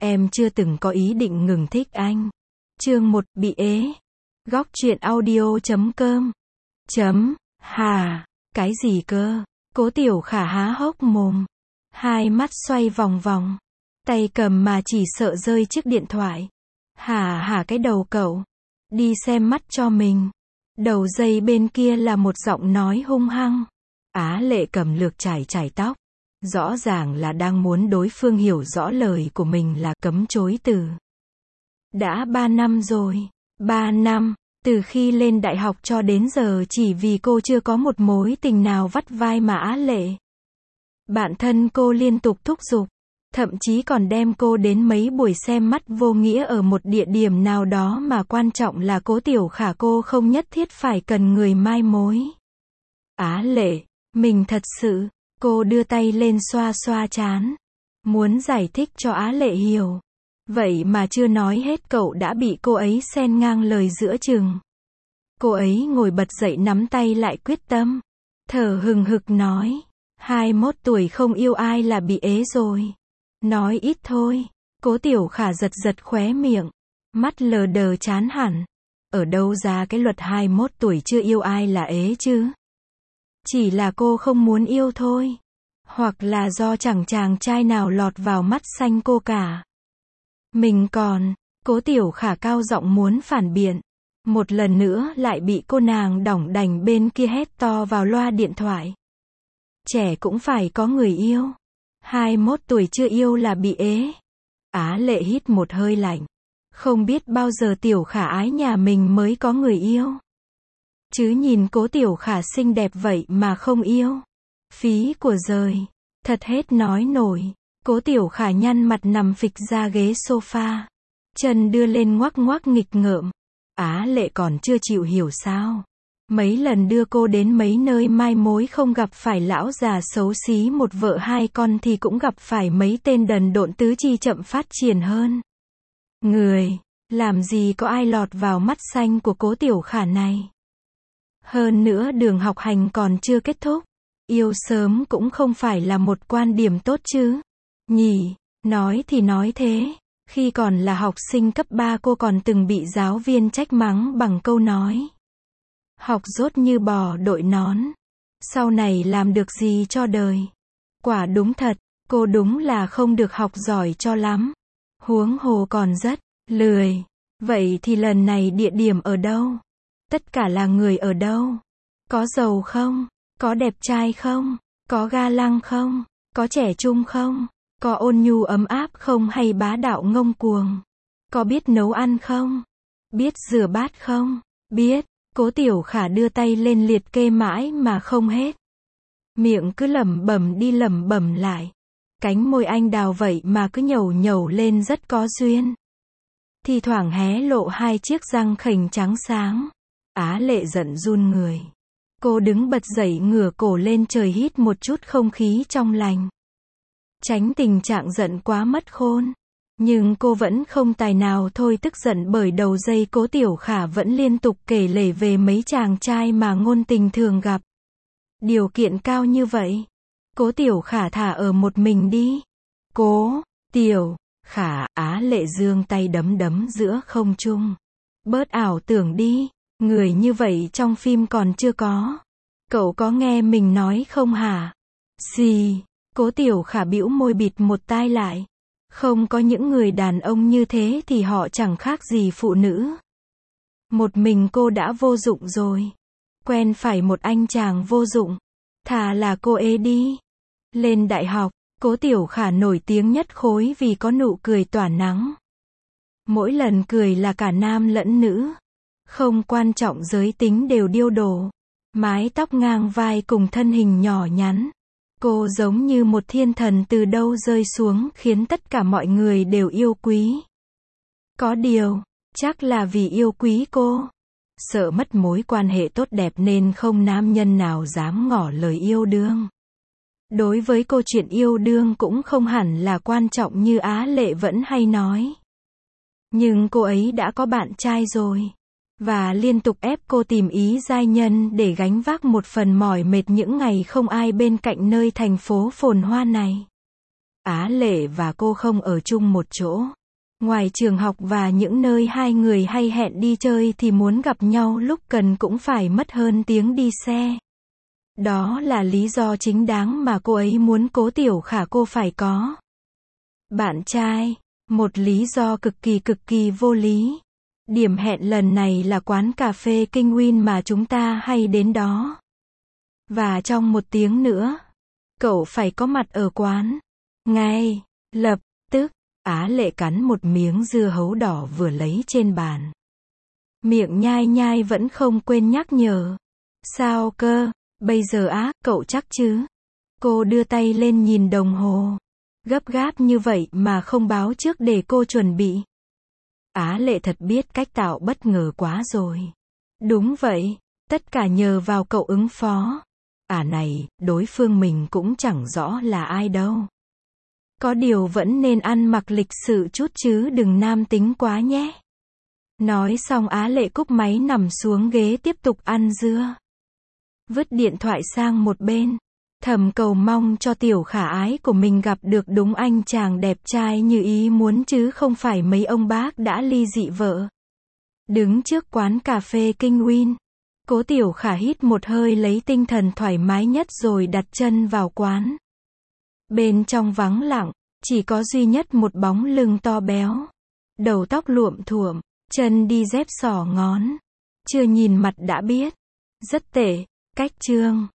Em chưa từng có ý định ngừng thích anh. Chương 1, bị ế. Góc truyện audio.com. Hà, cái gì cơ? Cố Tiểu Khả há hốc mồm. Hai mắt xoay vòng vòng. Tay cầm mà chỉ sợ rơi chiếc điện thoại. Hả cái đầu cậu. Đi xem mắt cho mình. Đầu dây bên kia là một giọng nói hung hăng. Á Lệ cầm lược chải tóc. Rõ ràng là đang muốn đối phương hiểu rõ lời của mình là cấm chối từ. Đã 3 năm rồi. 3 năm, từ khi lên đại học cho đến giờ chỉ vì cô chưa có một mối tình nào vắt vai mà Á Lệ. Bạn thân cô liên tục thúc giục, thậm chí còn đem cô đến mấy buổi xem mắt vô nghĩa ở một địa điểm nào đó mà quan trọng là Cố Tiểu Khả cô không nhất thiết phải cần người mai mối. Á Lệ, mình thật sự, cô đưa tay lên xoa xoa trán, muốn giải thích cho Á Lệ hiểu. Vậy mà chưa nói hết cậu đã bị cô ấy xen ngang lời giữa chừng. Cô ấy ngồi bật dậy nắm tay lại quyết tâm. Thở hừng hực nói. 21 tuổi không yêu ai là bị ế rồi. Nói ít thôi. Cố Tiểu Khả giật khóe miệng. Mắt lờ đờ chán hẳn. Ở đâu ra cái luật 21 tuổi chưa yêu ai là ế chứ? Chỉ là cô không muốn yêu thôi. Hoặc là do chẳng chàng trai nào lọt vào mắt xanh cô cả. Mình còn, Cố Tiểu Khả cao giọng muốn phản biện. Một lần nữa lại bị cô nàng đỏng đành bên kia hét to vào loa điện thoại. Trẻ cũng phải có người yêu. 21 tuổi chưa yêu là bị ế. Á Lệ hít một hơi lạnh. Không biết bao giờ Tiểu Khả ái nhà mình mới có người yêu. Chứ nhìn Cố Tiểu Khả xinh đẹp vậy mà không yêu. Phí của giời. Thật hết nói nổi. Cố Tiểu Khả nhăn mặt nằm phịch ra ghế sofa. Chân đưa lên ngoắc nghịch ngợm. Á Lệ còn chưa chịu hiểu sao. Mấy lần đưa cô đến mấy nơi mai mối không gặp phải lão già xấu xí một vợ hai con thì cũng gặp phải mấy tên đần độn tứ chi chậm phát triển hơn. Người, làm gì có ai lọt vào mắt xanh của Cố Tiểu Khả này. Hơn nữa đường học hành còn chưa kết thúc. Yêu sớm cũng không phải là một quan điểm tốt chứ. Nhỉ, nói thì nói thế. Khi còn là học sinh cấp 3 cô còn từng bị giáo viên trách mắng bằng câu nói. Học dốt như bò đội nón. Sau này làm được gì cho đời. Quả đúng thật, cô đúng là không được học giỏi cho lắm. Huống hồ còn rất lười. Vậy thì lần này địa điểm ở đâu? Tất cả là người ở đâu? Có giàu không? Có đẹp trai không? Có ga lăng không? Có trẻ trung không? Có ôn nhu ấm áp không hay bá đạo ngông cuồng? Có biết nấu ăn không? Biết rửa bát không? Biết. Cố Tiểu Khả đưa tay lên liệt kê mãi mà không hết. Miệng cứ lẩm bẩm đi lẩm bẩm lại. Cánh môi anh đào vậy mà cứ nhẩu lên rất có duyên. Thì thoảng hé lộ hai chiếc răng khểnh trắng sáng. Á Lệ giận run người. Cô đứng bật dậy ngửa cổ lên trời hít một chút không khí trong lành. Tránh tình trạng giận quá mất khôn. Nhưng cô vẫn không tài nào thôi tức giận bởi đầu dây Cố Tiểu Khả vẫn liên tục kể lể về mấy chàng trai mà ngôn tình thường gặp. Điều kiện cao như vậy. Cố Tiểu Khả thả ở một mình đi. Cố Tiểu Khả. Á Lệ giương tay đấm giữa không trung. Bớt ảo tưởng đi. Người như vậy trong phim còn chưa có. Cậu có nghe mình nói không hả? Gì? Cố Tiểu Khả bĩu môi bịt một tai lại. Không có những người đàn ông như thế thì họ chẳng khác gì phụ nữ. Một mình cô đã vô dụng rồi. Quen phải một anh chàng vô dụng. Thà là cô ế đi. Lên đại học, Cố Tiểu Khả nổi tiếng nhất khối vì có nụ cười tỏa nắng. Mỗi lần cười là cả nam lẫn nữ. Không quan trọng giới tính đều điêu đổ. Mái tóc ngang vai cùng thân hình nhỏ nhắn. Cô giống như một thiên thần từ đâu rơi xuống khiến tất cả mọi người đều yêu quý. Có điều, chắc là vì yêu quý cô. Sợ mất mối quan hệ tốt đẹp nên không nam nhân nào dám ngỏ lời yêu đương. Đối với cô chuyện yêu đương cũng không hẳn là quan trọng như Á Lệ vẫn hay nói. Nhưng cô ấy đã có bạn trai rồi. Và liên tục ép cô tìm ý giai nhân để gánh vác một phần mỏi mệt những ngày không ai bên cạnh nơi thành phố phồn hoa này. Á Lệ và cô không ở chung một chỗ. Ngoài trường học và những nơi hai người hay hẹn đi chơi thì muốn gặp nhau lúc cần cũng phải mất hơn tiếng đi xe. Đó là lý do chính đáng mà cô ấy muốn Cố Tiểu Khả cô phải có bạn trai. Một lý do cực kỳ vô lý. Điểm hẹn lần này là quán cà phê Kinh Win mà chúng ta hay đến đó. Và trong 1 tiếng nữa, cậu phải có mặt ở quán. Ngay lập tức, Á Lệ cắn một miếng dưa hấu đỏ vừa lấy trên bàn. Miệng nhai nhai vẫn không quên nhắc nhở. Sao cơ, bây giờ á, cậu chắc chứ? Cô đưa tay lên nhìn đồng hồ. Gấp gáp như vậy mà không báo trước để cô chuẩn bị. Á Lệ thật biết cách tạo bất ngờ quá rồi. Đúng vậy, tất cả nhờ vào cậu ứng phó. Này, đối phương mình cũng chẳng rõ là ai đâu. Có điều vẫn nên ăn mặc lịch sự chút chứ đừng nam tính quá nhé. Nói xong Á Lệ cúp máy nằm xuống ghế tiếp tục ăn dưa. Vứt điện thoại sang một bên. Thầm cầu mong cho Tiểu Khả ái của mình gặp được đúng anh chàng đẹp trai như ý muốn chứ không phải mấy ông bác đã ly dị vợ. Đứng trước quán cà phê Kinh Win, Cố Tiểu Khả hít một hơi lấy tinh thần thoải mái nhất rồi đặt chân vào quán. Bên trong vắng lặng, chỉ có duy nhất một bóng lưng to béo. Đầu tóc luộm thuộm, chân đi dép xỏ ngón. Chưa nhìn mặt đã biết. Rất tệ, cách trương.